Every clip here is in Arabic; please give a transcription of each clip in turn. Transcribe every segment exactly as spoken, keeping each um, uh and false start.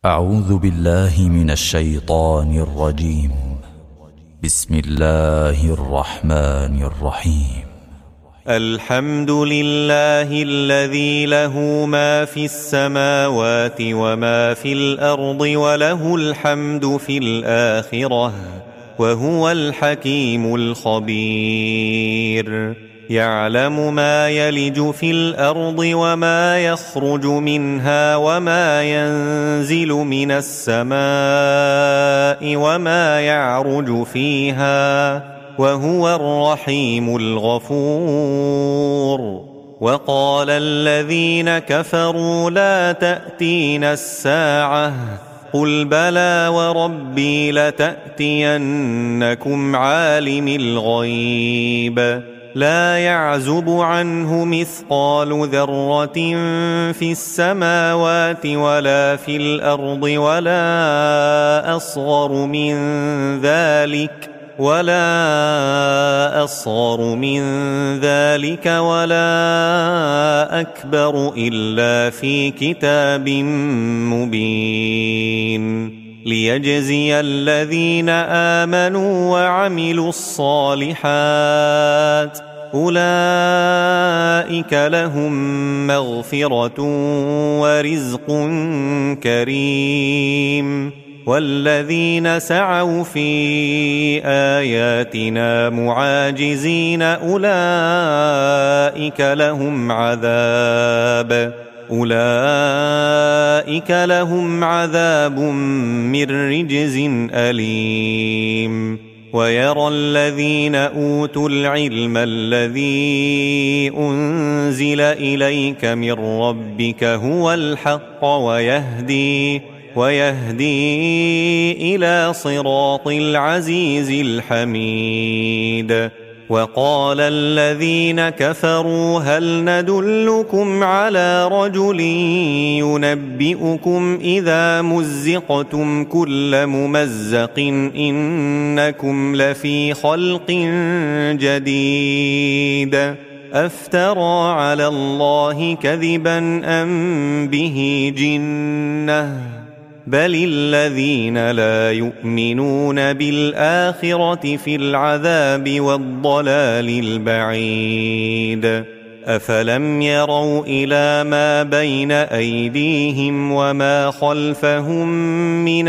أعوذ بالله من الشيطان الرجيم. بسم الله الرحمن الرحيم. الحمد لله الذي له ما في السماوات وما في الأرض وله الحمد في الآخرة وهو الحكيم الخبير. يعلم ما يلج في الأرض وما يخرج منها وما ينزل من السماء وما يعرج فيها وهو الرحيم الغفور. وقال الذين كفروا لا تأتينا الساعة قل بلى وربي لتأتينكم عالم الغيب لا يعزب عنه مثقال ذرة في السماوات ولا في الأرض ولا أصغر من ذلك ولا أصغر من ذلك ولا أكبر إلا في كتاب مبين ليجزي الذين آمنوا وعملوا الصالحات أولئك لهم مغفرة ورزق كريم. والذين سعوا في آياتنا معاجزين أولئك لهم عذاب أولئك لهم عذاب من رجز أليم. ويرى الذين أوتوا العلم الذي أنزل إليك من ربك هو الحق ويهدي ويهدي إلى صراط العزيز الحميد. وقال الذين كفروا هل ندلكم على رجل ينبئكم إذا مزقتم كل ممزق إنكم لفي خلق جديد أفترى على الله كذبا أم به جنة بل الذين لا يؤمنون بالآخرة في العذاب والضلال البعيد. أفلم يروا إلى ما بين أيديهم وما خلفهم من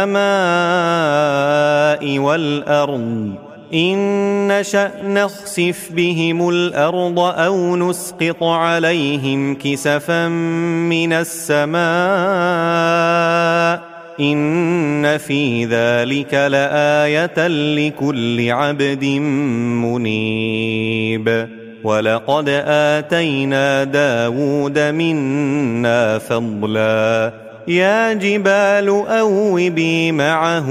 السماء والأرض إن نشأ نخسف بهم الأرض أو نسقط عليهم كسفا من السماء إن في ذلك لآية لكل عبد منيب. ولقد آتينا داود منا فضلا يا جبال أوبي معه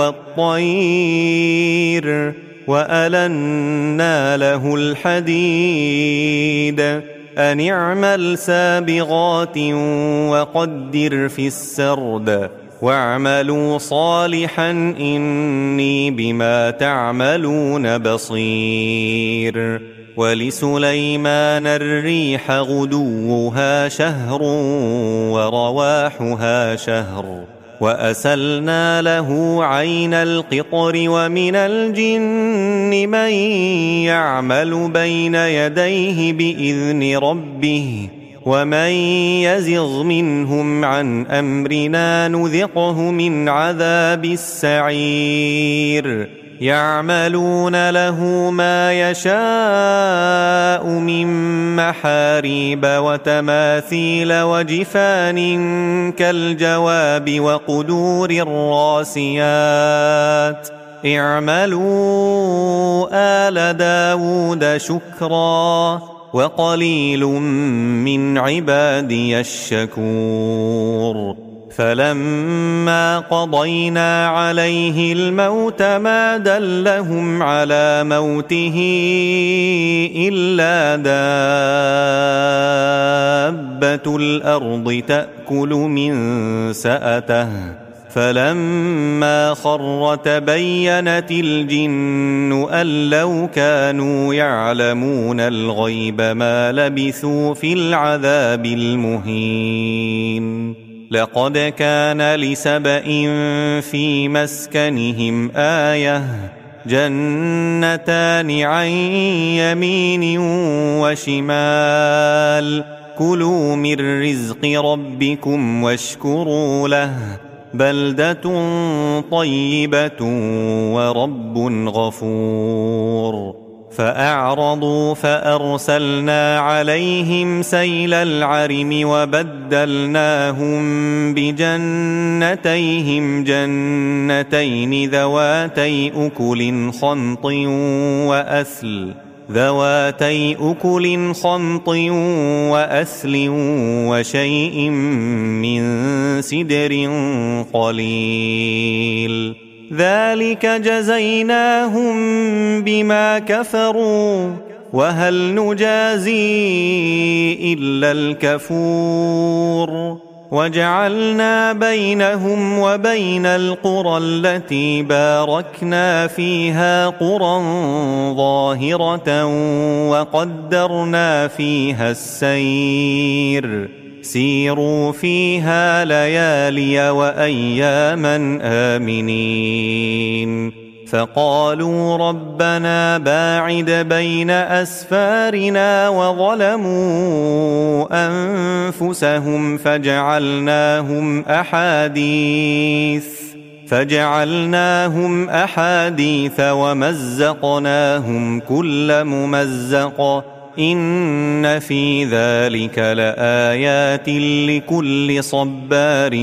والطير وألنا له الحديد أن اعمل سابغات وقدر في السرد واعملوا صالحا إني بما تعملون بصير. ولسليمان الريح غدوها شهر ورواحها شهر وأسلنا له عين القطر ومن الجن من يعمل بين يديه بإذن ربه ومن يزغ منهم عن أمرنا نذقه من عذاب السعير. يعملون له ما يشاء من محاريب وتماثيل وجفان كالجواب وقدور الراسيات اعملوا آل داود شكرا وقليل من عبادي الشكور. فلما قضينا عليه الموت ما دلهم على موته إلا دابة الأرض تأكل من سأته فلما خر تبينت الجن أن لو كانوا يعلمون الغيب ما لبثوا في العذاب المهين لقد كان لسبإ في مسكنهم آية جنتان عن يمين وشمال كلوا من رزق ربكم واشكروا له بلدة طيبة ورب غفور فأعرضوا فأرسلنا عليهم سيل العرم وبدلناهم بجنتيهم جنتين ذواتي أكل خمط وأثل ذواتي أكل خمط وأثل وشيء من سدر قليل ذلك جزيناهم بما كفروا وهل نجازي إلا الكفور وجعلنا بينهم وبين القرى التي باركنا فيها قرى ظاهرة وقدرنا فيها السير سيروا فيها ليالي وأياما آمنين فقالوا ربنا باعد بين أسفارنا وظلموا أنفسهم فجعلناهم أحاديث فجعلناهم أحاديث ومزقناهم كل ممزق إن في ذلك لآيات لكل صبار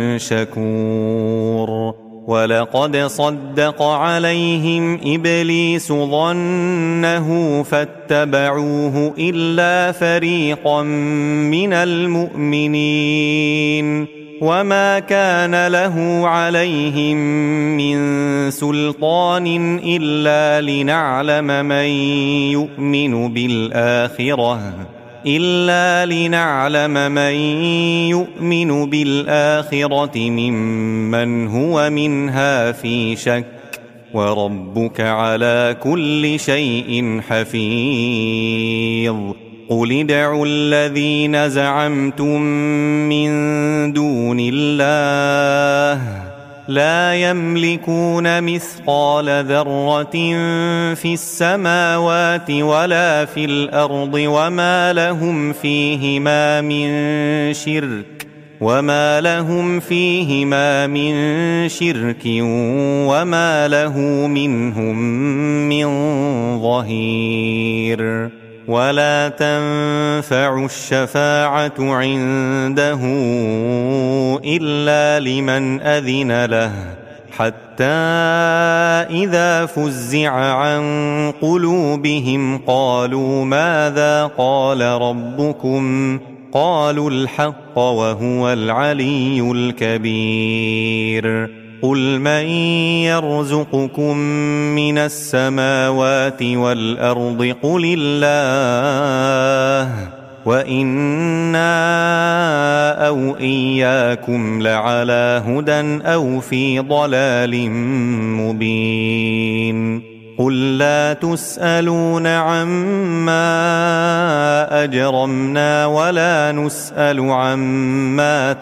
شكور ولقد صدق عليهم إبليس ظنه فاتبعوه إلا فريقا من المؤمنين وما كان له عليهم من سلطان إلا لنعلم من يؤمن بالآخرة إلا لنعلم من يؤمن بالآخرة ممن هو منها في شك وربك على كل شيء حفيظ قل ادعوا الذين زعمتم من دون الله لا يملكون مثقال ذرة في السماوات ولا في الأرض وما لهم فيهما من شرك وما لهم فيهما من شرك وما له منهم من ظهير ولا تنفع الشفاعة عنده إلا لمن أذن له حتى إذا فزع عن قلوبهم قالوا ماذا قال ربكم قالوا الحق وهو العلي الكبير قل من يرزقكم من السماوات والأرض قل الله وإنا أو إياكم لعلى هدى أو في ضلال مبين قل لا تسألون عما أجرمنا ولا نسأل عما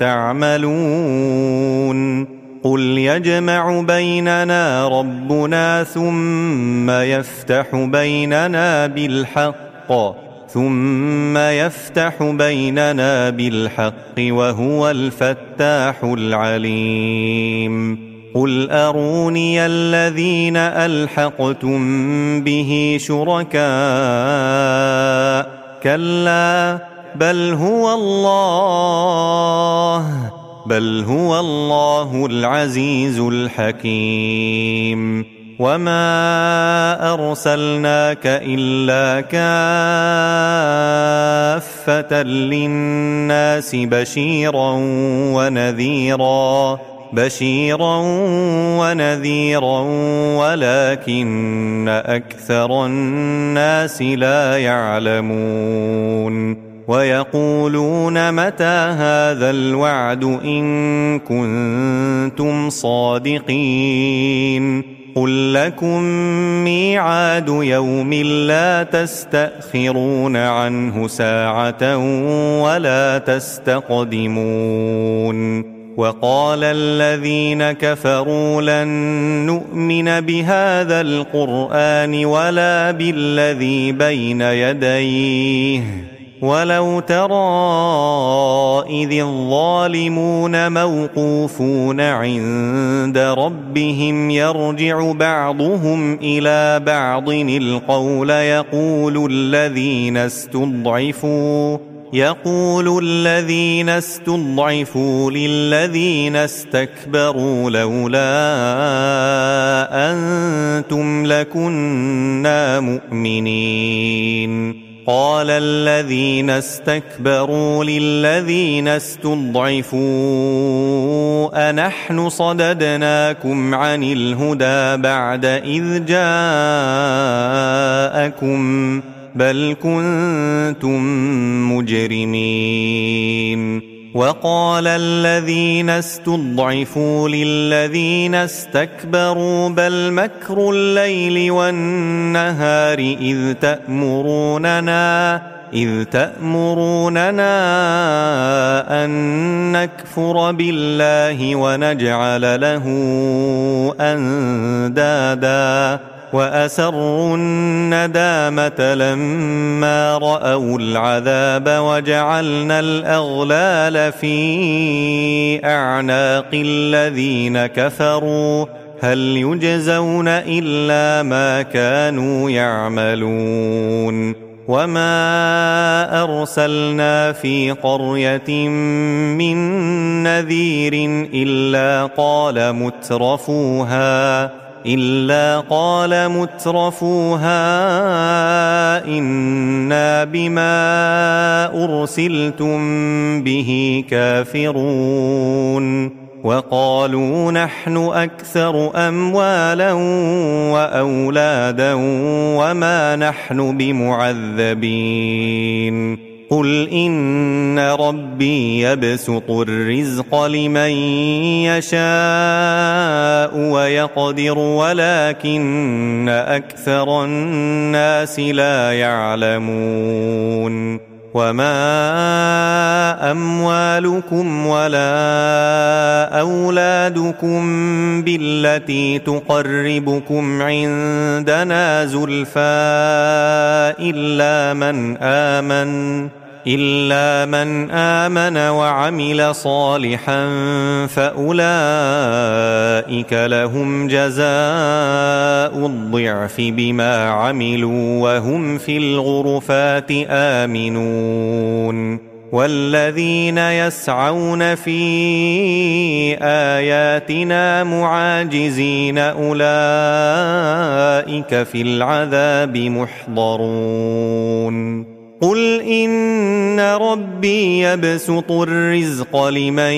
تعملون قل يجمع بيننا ربنا ثم يفتح بيننا بالحق ثم يفتح بيننا بالحق وهو الفتاح العليم قل أروني الذين ألحقتم به شركاء كلا بل هو الله بل هو الله العزيز الحكيم وما أرسلناك إلا كافة للناس بشيرا ونذيرا بشيرا ونذيرا ولكن أكثر الناس لا يعلمون ويقولون متى هذا الوعد إن كنتم صادقين قل لكم ميعاد يوم لا تستأخرون عنه ساعة ولا تستقدمون وقال الذين كفروا لن نؤمن بهذا القرآن ولا بالذي بين يديه ولو ترى إذ الظالمون موقوفون عند ربهم يرجع بعضهم إلى بعض القول يقول الذين استضعفوا يقول الذين استضعفوا للذين استكبروا لولا أنتم لكنا مؤمنين قال الذين استكبروا للذين استضعفوا أنحن صددناكم عن الهدى بعد إذ جاءكم بل كنتم مجرمين وقال الذين استضعفوا للذين استكبروا بل مكر الليل والنهار إذ تأمروننا إذ تأمروننا أن نكفر بالله ونجعل له أندادا وأسروا الندامة لما رأوا العذاب وجعلنا الأغلال في أعناق الذين كفروا هل يجزون إلا ما كانوا يعملون وما أرسلنا في قرية من نذير إلا قال مترفوها إلا قال مترفوها إنا بما أرسلتم به كافرون وقالوا نحن أكثر أموالا وأولادا وما نحن بمعذبين قل إن ربي يبسط الرزق لمن يشاء ويقدر ولكن أكثر الناس لا يعلمون وما أموالكم ولا أولادكم بالتي تقربكم عندنا زلفى إلا من آمن إلا من آمن وعمل صالحا فأولئك لهم جزاء الضعف بما عملوا وهم في الغرفات آمنون والذين يسعون في آياتنا معاجزين أولئك في العذاب محضرون قل إن ربي يبسط الرزق لمن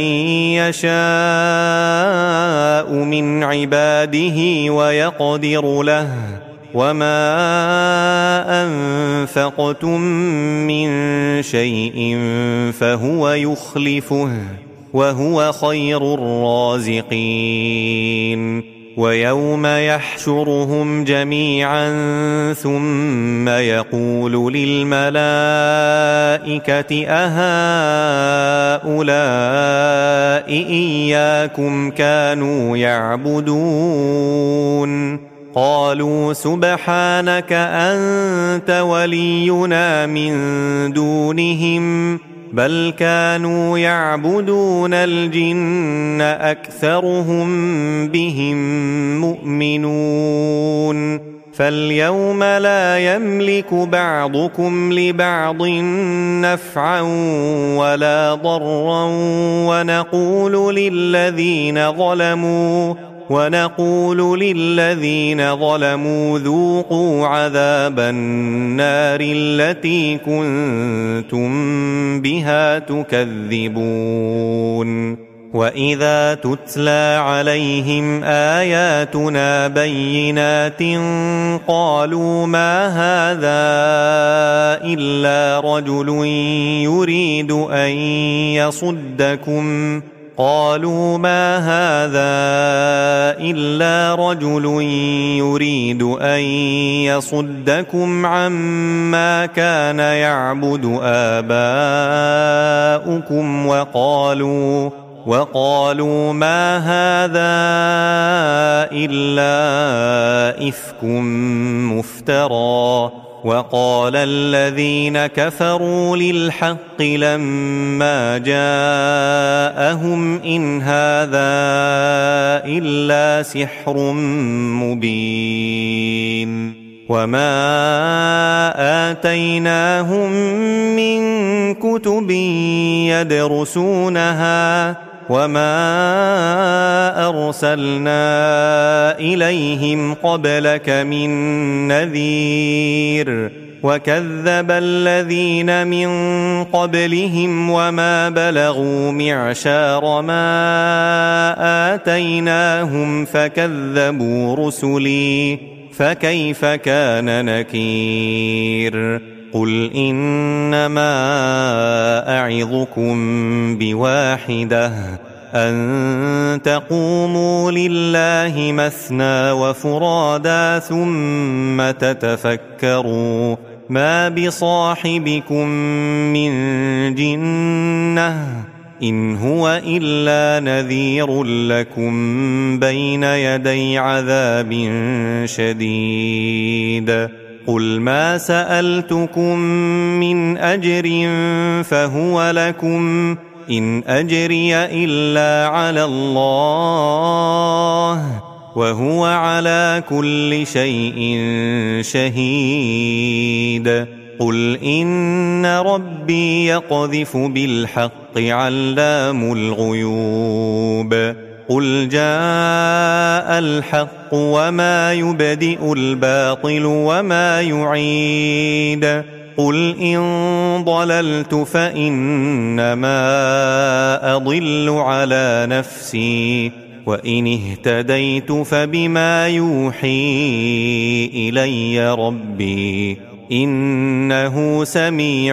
يشاء من عباده ويقدر له وما أنفقتم من شيء فهو يخلفه وهو خير الرازقين ويوم يحشرهم جميعا ثم يقول للملائكة أهؤلاء إياكم كانوا يعبدون قالوا سبحانك أنت ولينا من دونهم بل كانوا يعبدون الجن أكثرهم بهم مؤمنون فاليوم لا يملك بعضكم لبعض نفعا ولا ضرا ونقول للذين ظلموا ونقول للذين ظلموا ذوقوا عذاب النار التي كنتم بها تكذبون وإذا تتلى عليهم آياتنا بينات قالوا ما هذا إلا رجل يريد أن يصدكم قالوا ما هذا إلا رجل يريد أن يصدكم عما كان يعبد آباؤكم وقالوا وقالوا ما هذا إلا إفك مفترى. وقال الذين كفروا للحق لما جاءهم إن هذا إلا سحر مبين. وما آتيناهم من كتب يدرسونها وما أرسلنا إليهم قبلك من نذير. وكذب الذين من قبلهم وما بلغوا معشار ما آتيناهم فكذبوا رسلي فكيف كان نكير. قل إنما أعظكم بواحدة أن تقوموا لله مثنى وفرادا ثم تتفكروا ما بصاحبكم من جنة إن هو إلا نذير لكم بين يدي عذاب شديد. قل ما سألتكم من أجر فهو لكم إن أجري إلا على الله وهو على كل شيء شهيد. قل إن ربي يقذف بالحق علام الغيوب. قل جاء الحق وما يبدئ الباطل وما يعيد. قل إن ضللت فإنما أضل على نفسي وإن اهتديت فبما يوحي إلي ربي إنه سميع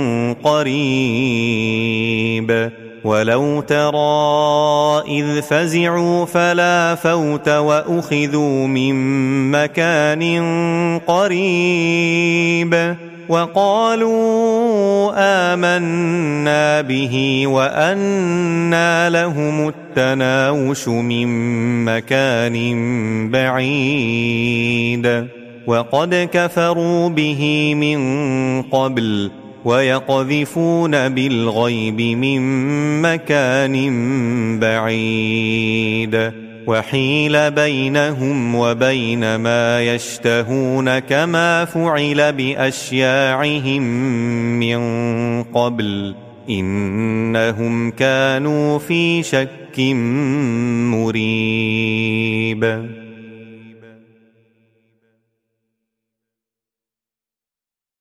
قريب. ولو ترى إذ فزعوا فلا فوت وأخذوا من مكان قريب وقالوا آمنا به وأنى لهم التناوش من مكان بعيد. وقد كفروا به من قبل ويقذفون بالغيب من مكان بعيد. وحيل بينهم وبين ما يشتهون كما فعل بأشياعهم من قبل إنهم كانوا في شك مريب.